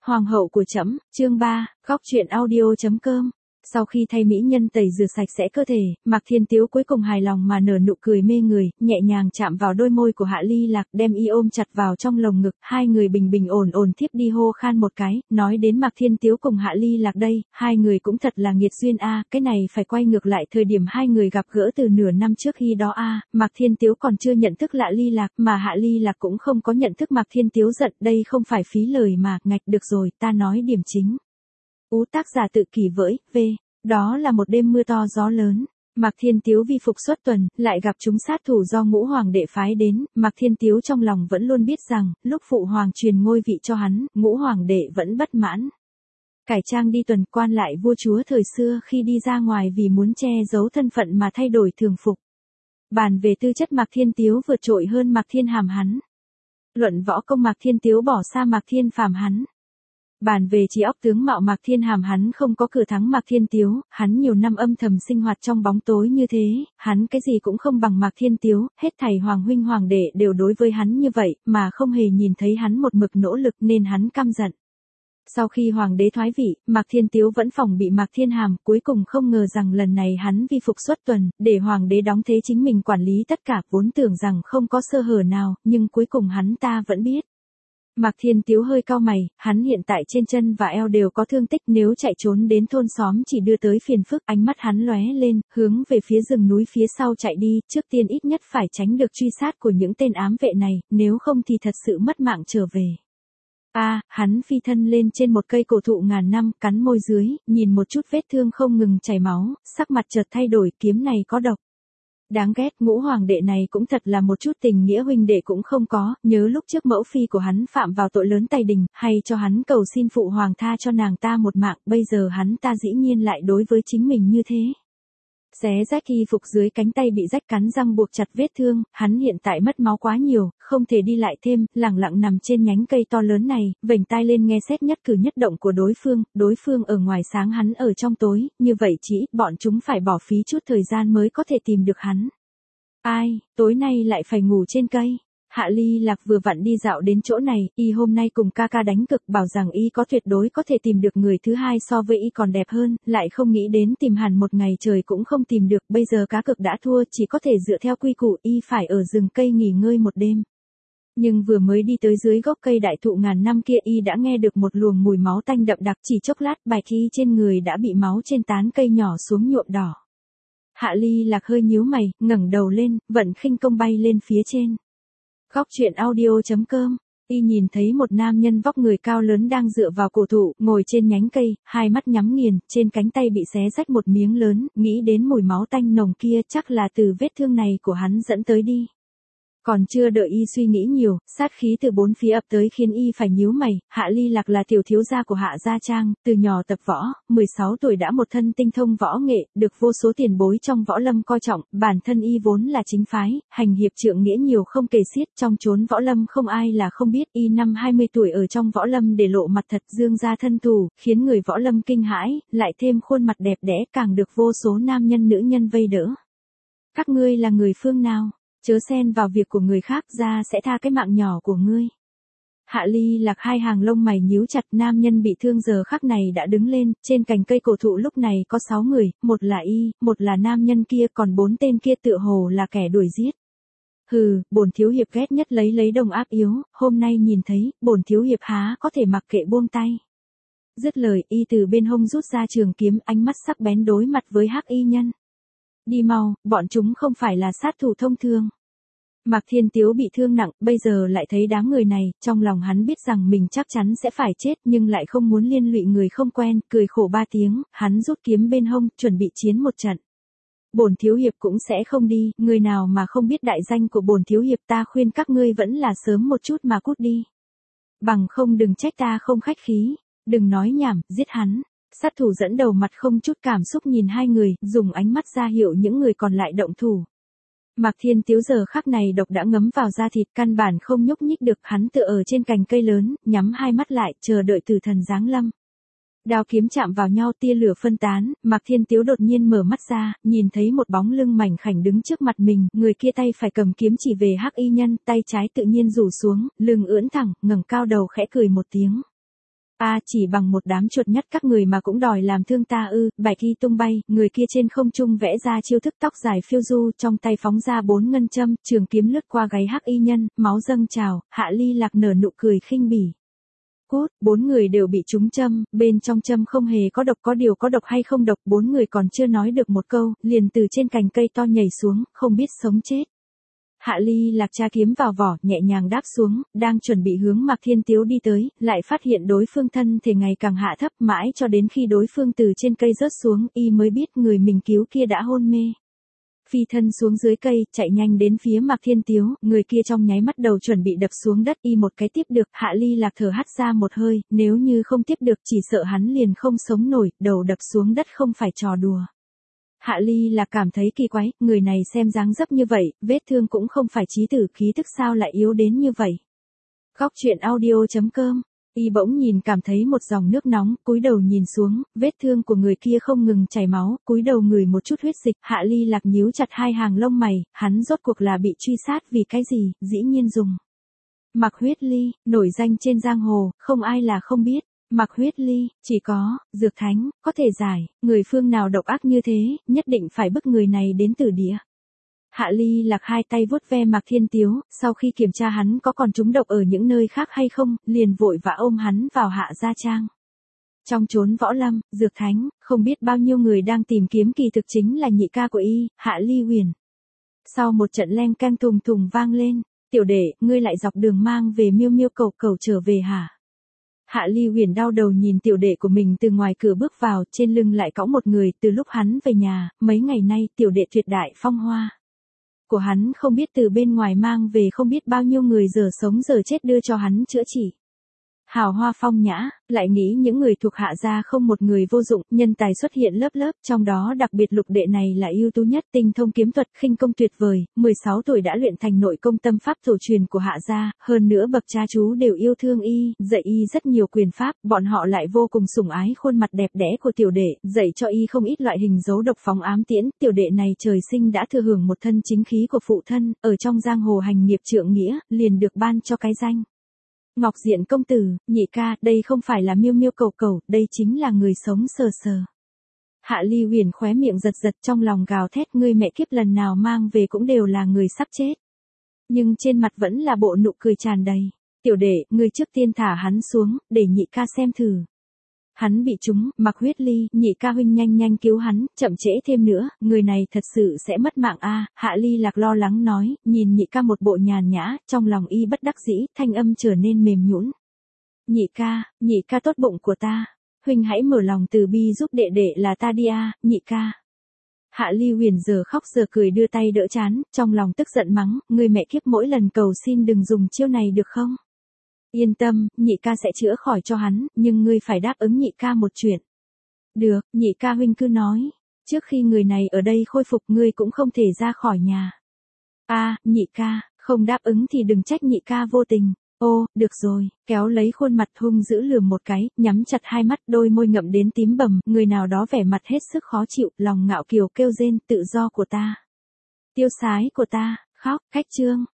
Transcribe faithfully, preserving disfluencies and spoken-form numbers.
Hoàng hậu của trẫm, chương ba, góc truyện audio chấm com. Sau khi thay mỹ nhân tẩy rửa sạch sẽ cơ thể, Mạc Thiên Tiếu cuối cùng hài lòng mà nở nụ cười mê người, nhẹ nhàng chạm vào đôi môi của Hạ Ly Lạc, đem y ôm chặt vào trong lồng ngực, hai người bình bình ổn ổn thiếp đi hô khan một cái, nói đến Mạc Thiên Tiếu cùng Hạ Ly Lạc đây, hai người cũng thật là nghiệt duyên a, cái này phải quay ngược lại thời điểm hai người gặp gỡ từ nửa năm trước khi đó a, Mạc Thiên Tiếu còn chưa nhận thức Hạ Ly Lạc, mà Hạ Ly Lạc cũng không có nhận thức Mạc Thiên Tiếu giận, đây không phải phí lời mà, ngạch được rồi, ta nói điểm chính. Ú tác giả tự kỷ với, v. Đó là một đêm mưa to gió lớn. Mạc Thiên Tiếu vi phục xuất tuần, lại gặp chúng sát thủ do Ngũ Hoàng đệ phái đến, Mạc Thiên Tiếu trong lòng vẫn luôn biết rằng, lúc phụ hoàng truyền ngôi vị cho hắn, Ngũ Hoàng đệ vẫn bất mãn. Cải trang đi tuần quan lại vua chúa thời xưa khi đi ra ngoài vì muốn che giấu thân phận mà thay đổi thường phục. Bàn về tư chất Mạc Thiên Tiếu vượt trội hơn Mạc Thiên Hàm hắn. Luận võ công Mạc Thiên Tiếu bỏ xa Mạc Thiên Phàm hắn. Bàn về trí óc tướng mạo Mạc Thiên Hàm hắn không có cửa thắng Mạc Thiên Tiếu, hắn nhiều năm âm thầm sinh hoạt trong bóng tối như thế, hắn cái gì cũng không bằng Mạc Thiên Tiếu, hết thảy hoàng huynh hoàng đệ đều đối với hắn như vậy, mà không hề nhìn thấy hắn một mực nỗ lực nên hắn căm giận. Sau khi hoàng đế thoái vị, Mạc Thiên Tiếu vẫn phòng bị Mạc Thiên Hàm, cuối cùng không ngờ rằng lần này hắn vi phục xuất tuần, để hoàng đế đóng thế chính mình quản lý tất cả, vốn tưởng rằng không có sơ hở nào, nhưng cuối cùng hắn ta vẫn biết. Mạc Thiên Tiếu hơi cau mày, hắn hiện tại trên chân và eo đều có thương tích, nếu chạy trốn đến thôn xóm chỉ đưa tới phiền phức, ánh mắt hắn lóe lên, hướng về phía rừng núi phía sau chạy đi, trước tiên ít nhất phải tránh được truy sát của những tên ám vệ này, nếu không thì thật sự mất mạng trở về. A, à, hắn phi thân lên trên một cây cổ thụ ngàn năm, cắn môi dưới, nhìn một chút vết thương không ngừng chảy máu, sắc mặt chợt thay đổi, kiếm này có độc. Đáng ghét, Ngũ Hoàng đệ này cũng thật là một chút tình nghĩa huynh đệ cũng không có, nhớ lúc trước mẫu phi của hắn phạm vào tội lớn tày đình, hay cho hắn cầu xin phụ hoàng tha cho nàng ta một mạng, bây giờ hắn ta dĩ nhiên lại đối với chính mình như thế. Xé rách y phục dưới cánh tay bị rách, cắn răng buộc chặt vết thương, hắn hiện tại mất máu quá nhiều, không thể đi lại thêm, lẳng lặng nằm trên nhánh cây to lớn này, vểnh tai lên nghe xét nhất cử nhất động của đối phương, đối phương ở ngoài sáng hắn ở trong tối, như vậy chỉ ít bọn chúng phải bỏ phí chút thời gian mới có thể tìm được hắn. Ai, tối nay lại phải ngủ trên cây. Hạ Ly Lạc vừa vặn đi dạo đến chỗ này, y hôm nay cùng ca ca đánh cực, bảo rằng y có tuyệt đối có thể tìm được người thứ hai so với y còn đẹp hơn, lại không nghĩ đến tìm hẳn một ngày trời cũng không tìm được, bây giờ cá cực đã thua, chỉ có thể dựa theo quy củ y phải ở rừng cây nghỉ ngơi một đêm. Nhưng vừa mới đi tới dưới gốc cây đại thụ ngàn năm kia y đã nghe được một luồng mùi máu tanh đậm đặc, chỉ chốc lát bạch y trên người đã bị máu trên tán cây nhỏ xuống nhuộm đỏ. Hạ Ly Lạc hơi nhíu mày, ngẩng đầu lên, vận khinh công bay lên phía trên. Góc truyện audio chấm com, y nhìn thấy một nam nhân vóc người cao lớn đang dựa vào cổ thụ, ngồi trên nhánh cây, hai mắt nhắm nghiền, trên cánh tay bị xé rách một miếng lớn, nghĩ đến mùi máu tanh nồng kia chắc là từ vết thương này của hắn dẫn tới đi. Còn chưa đợi y suy nghĩ nhiều, sát khí từ bốn phía ập tới khiến y phải nhíu mày, Hạ Ly Lạc là tiểu thiếu gia của Hạ Gia Trang, từ nhỏ tập võ, mười sáu tuổi đã một thân tinh thông võ nghệ, được vô số tiền bối trong võ lâm coi trọng, bản thân y vốn là chính phái, hành hiệp trượng nghĩa nhiều không kể xiết, trong chốn võ lâm không ai là không biết, y năm hai mươi tuổi ở trong võ lâm để lộ mặt thật dương ra thân thủ, khiến người võ lâm kinh hãi, lại thêm khuôn mặt đẹp đẽ càng được vô số nam nhân nữ nhân vây đỡ. Các ngươi là người phương nào? Chớ xen vào việc của người khác, ra sẽ tha cái mạng nhỏ của ngươi. Hạ Ly Lạc hai hàng lông mày nhíu chặt, nam nhân bị thương giờ khắc này đã đứng lên, trên cành cây cổ thụ lúc này có sáu người, một là y, một là nam nhân kia, còn bốn tên kia tựa hồ là kẻ đuổi giết. Hừ, bổn thiếu hiệp ghét nhất lấy lấy đồng áp yếu, hôm nay nhìn thấy, bổn thiếu hiệp há có thể mặc kệ buông tay. Dứt lời, y từ bên hông rút ra trường kiếm, ánh mắt sắc bén đối mặt với hắc y nhân. Đi mau, bọn chúng không phải là sát thủ thông thường. Mạc Thiên Tiếu bị thương nặng, bây giờ lại thấy đám người này, trong lòng hắn biết rằng mình chắc chắn sẽ phải chết nhưng lại không muốn liên lụy người không quen, cười khổ ba tiếng, hắn rút kiếm bên hông, chuẩn bị chiến một trận. Bổn thiếu hiệp cũng sẽ không đi, người nào mà không biết đại danh của bổn thiếu hiệp, ta khuyên các ngươi vẫn là sớm một chút mà cút đi. Bằng không đừng trách ta không khách khí, đừng nói nhảm, giết hắn. Sát thủ dẫn đầu mặt không chút cảm xúc nhìn hai người, dùng ánh mắt ra hiệu những người còn lại động thủ. Mạc Thiên Tiếu giờ khắc này độc đã ngấm vào da thịt, căn bản không nhúc nhích được, hắn tựa ở trên cành cây lớn, nhắm hai mắt lại, chờ đợi tử thần giáng lâm. Đao kiếm chạm vào nhau, tia lửa phân tán, Mạc Thiên Tiếu đột nhiên mở mắt ra, nhìn thấy một bóng lưng mảnh khảnh đứng trước mặt mình, người kia tay phải cầm kiếm chỉ về hắc y nhân, tay trái tự nhiên rủ xuống, lưng ưỡn thẳng, ngẩng cao đầu khẽ cười một tiếng. A à, chỉ bằng một đám chuột nhắt các người mà cũng đòi làm thương ta ư, bạch y tung bay, người kia trên không trung vẽ ra chiêu thức tóc dài phiêu du, trong tay phóng ra bốn ngân châm, trường kiếm lướt qua gáy hắc y nhân, máu dâng trào, Hạ Ly Lạc nở nụ cười khinh bỉ. Cút, bốn người đều bị trúng châm, bên trong châm không hề có độc, có điều có độc hay không độc, bốn người còn chưa nói được một câu, liền từ trên cành cây to nhảy xuống, không biết sống chết. Hạ Ly Lạc tra kiếm vào vỏ, nhẹ nhàng đáp xuống, đang chuẩn bị hướng Mạc Thiên Tiếu đi tới, lại phát hiện đối phương thân thể ngày càng hạ thấp, mãi cho đến khi đối phương từ trên cây rớt xuống, y mới biết người mình cứu kia đã hôn mê. Phi thân xuống dưới cây, chạy nhanh đến phía Mạc Thiên Tiếu, người kia trong nháy mắt đầu chuẩn bị đập xuống đất, y một cái tiếp được, Hạ Ly Lạc thở hắt ra một hơi, nếu như không tiếp được chỉ sợ hắn liền không sống nổi, đầu đập xuống đất không phải trò đùa. Hạ Ly là cảm thấy kỳ quái, người này xem dáng dấp như vậy, vết thương cũng không phải chí tử, khí tức sao lại yếu đến như vậy. Góc truyện audio chấm com, y bỗng nhìn cảm thấy một dòng nước nóng, cúi đầu nhìn xuống, vết thương của người kia không ngừng chảy máu, cúi đầu ngửi một chút huyết dịch, Hạ Ly Lạc nhíu chặt hai hàng lông mày, hắn rốt cuộc là bị truy sát vì cái gì, dĩ nhiên dùng. Mạc Huyết Ly, nổi danh trên giang hồ, không ai là không biết. Mạc Huyết Ly, chỉ có, dược thánh, có thể giải, người phương nào độc ác như thế, nhất định phải bức người này đến tử địa. Hạ Ly Lạc hai tay vuốt ve Mạc Thiên Tiếu, sau khi kiểm tra hắn có còn trúng độc ở những nơi khác hay không, liền vội vã ôm hắn vào Hạ gia trang. Trong chốn võ lâm, dược thánh, không biết bao nhiêu người đang tìm kiếm kỳ thực chính là nhị ca của y, Hạ Ly Huyền. Sau một trận leng keng thùng thùng vang lên, tiểu đệ, ngươi lại dọc đường mang về miêu miêu cầu cầu trở về hả? Hạ Ly Huyền đau đầu nhìn tiểu đệ của mình từ ngoài cửa bước vào, trên lưng lại cõng một người, từ lúc hắn về nhà, mấy ngày nay tiểu đệ tuyệt đại phong hoa của hắn không biết từ bên ngoài mang về không biết bao nhiêu người giờ sống giờ chết đưa cho hắn chữa trị. Hào hoa phong nhã, lại nghĩ những người thuộc Hạ gia không một người vô dụng, nhân tài xuất hiện lớp lớp, trong đó đặc biệt lục đệ này là ưu tú nhất, tinh thông kiếm thuật, khinh công tuyệt vời, mười sáu tuổi đã luyện thành nội công tâm pháp tổ truyền của Hạ gia, hơn nữa bậc cha chú đều yêu thương y, dạy y rất nhiều quyền pháp, bọn họ lại vô cùng sủng ái khuôn mặt đẹp đẽ của tiểu đệ, dạy cho y không ít loại hình dấu độc phóng ám tiễn, tiểu đệ này trời sinh đã thừa hưởng một thân chính khí của phụ thân, ở trong giang hồ hành nghiệp trượng nghĩa, liền được ban cho cái danh. Ngọc Diện công tử, nhị ca, đây không phải là miêu miêu cầu cầu, đây chính là người sống sờ sờ. Hạ Ly Huyền khóe miệng giật giật trong lòng gào thét, ngươi mẹ kiếp lần nào mang về cũng đều là người sắp chết. Nhưng trên mặt vẫn là bộ nụ cười tràn đầy. Tiểu đệ, ngươi trước tiên thả hắn xuống, để nhị ca xem thử. Hắn bị trúng, Mạc Huyết Ly, nhị ca huynh nhanh nhanh cứu hắn, chậm trễ thêm nữa, người này thật sự sẽ mất mạng a. Hạ Ly Lạc lo lắng nói, nhìn nhị ca một bộ nhàn nhã, trong lòng y bất đắc dĩ, thanh âm trở nên mềm nhũn. Nhị ca, nhị ca tốt bụng của ta, huynh hãy mở lòng từ bi giúp đệ đệ là ta đi a, nhị ca. Hạ Ly Huyền giờ khóc giờ cười đưa tay đỡ chán, trong lòng tức giận mắng, người mẹ kiếp mỗi lần cầu xin đừng dùng chiêu này được không? Yên tâm, nhị ca sẽ chữa khỏi cho hắn, nhưng ngươi phải đáp ứng nhị ca một chuyện. Được, nhị ca huynh cứ nói, trước khi người này ở đây khôi phục ngươi cũng không thể ra khỏi nhà. A, à, nhị ca, không đáp ứng thì đừng trách nhị ca vô tình. Ô, được rồi, kéo lấy khuôn mặt hung dữ lườm một cái, nhắm chặt hai mắt, đôi môi ngậm đến tím bầm, người nào đó vẻ mặt hết sức khó chịu, lòng ngạo kiều kêu rên, tự do của ta. Tiêu sái của ta, khóc, khách trương.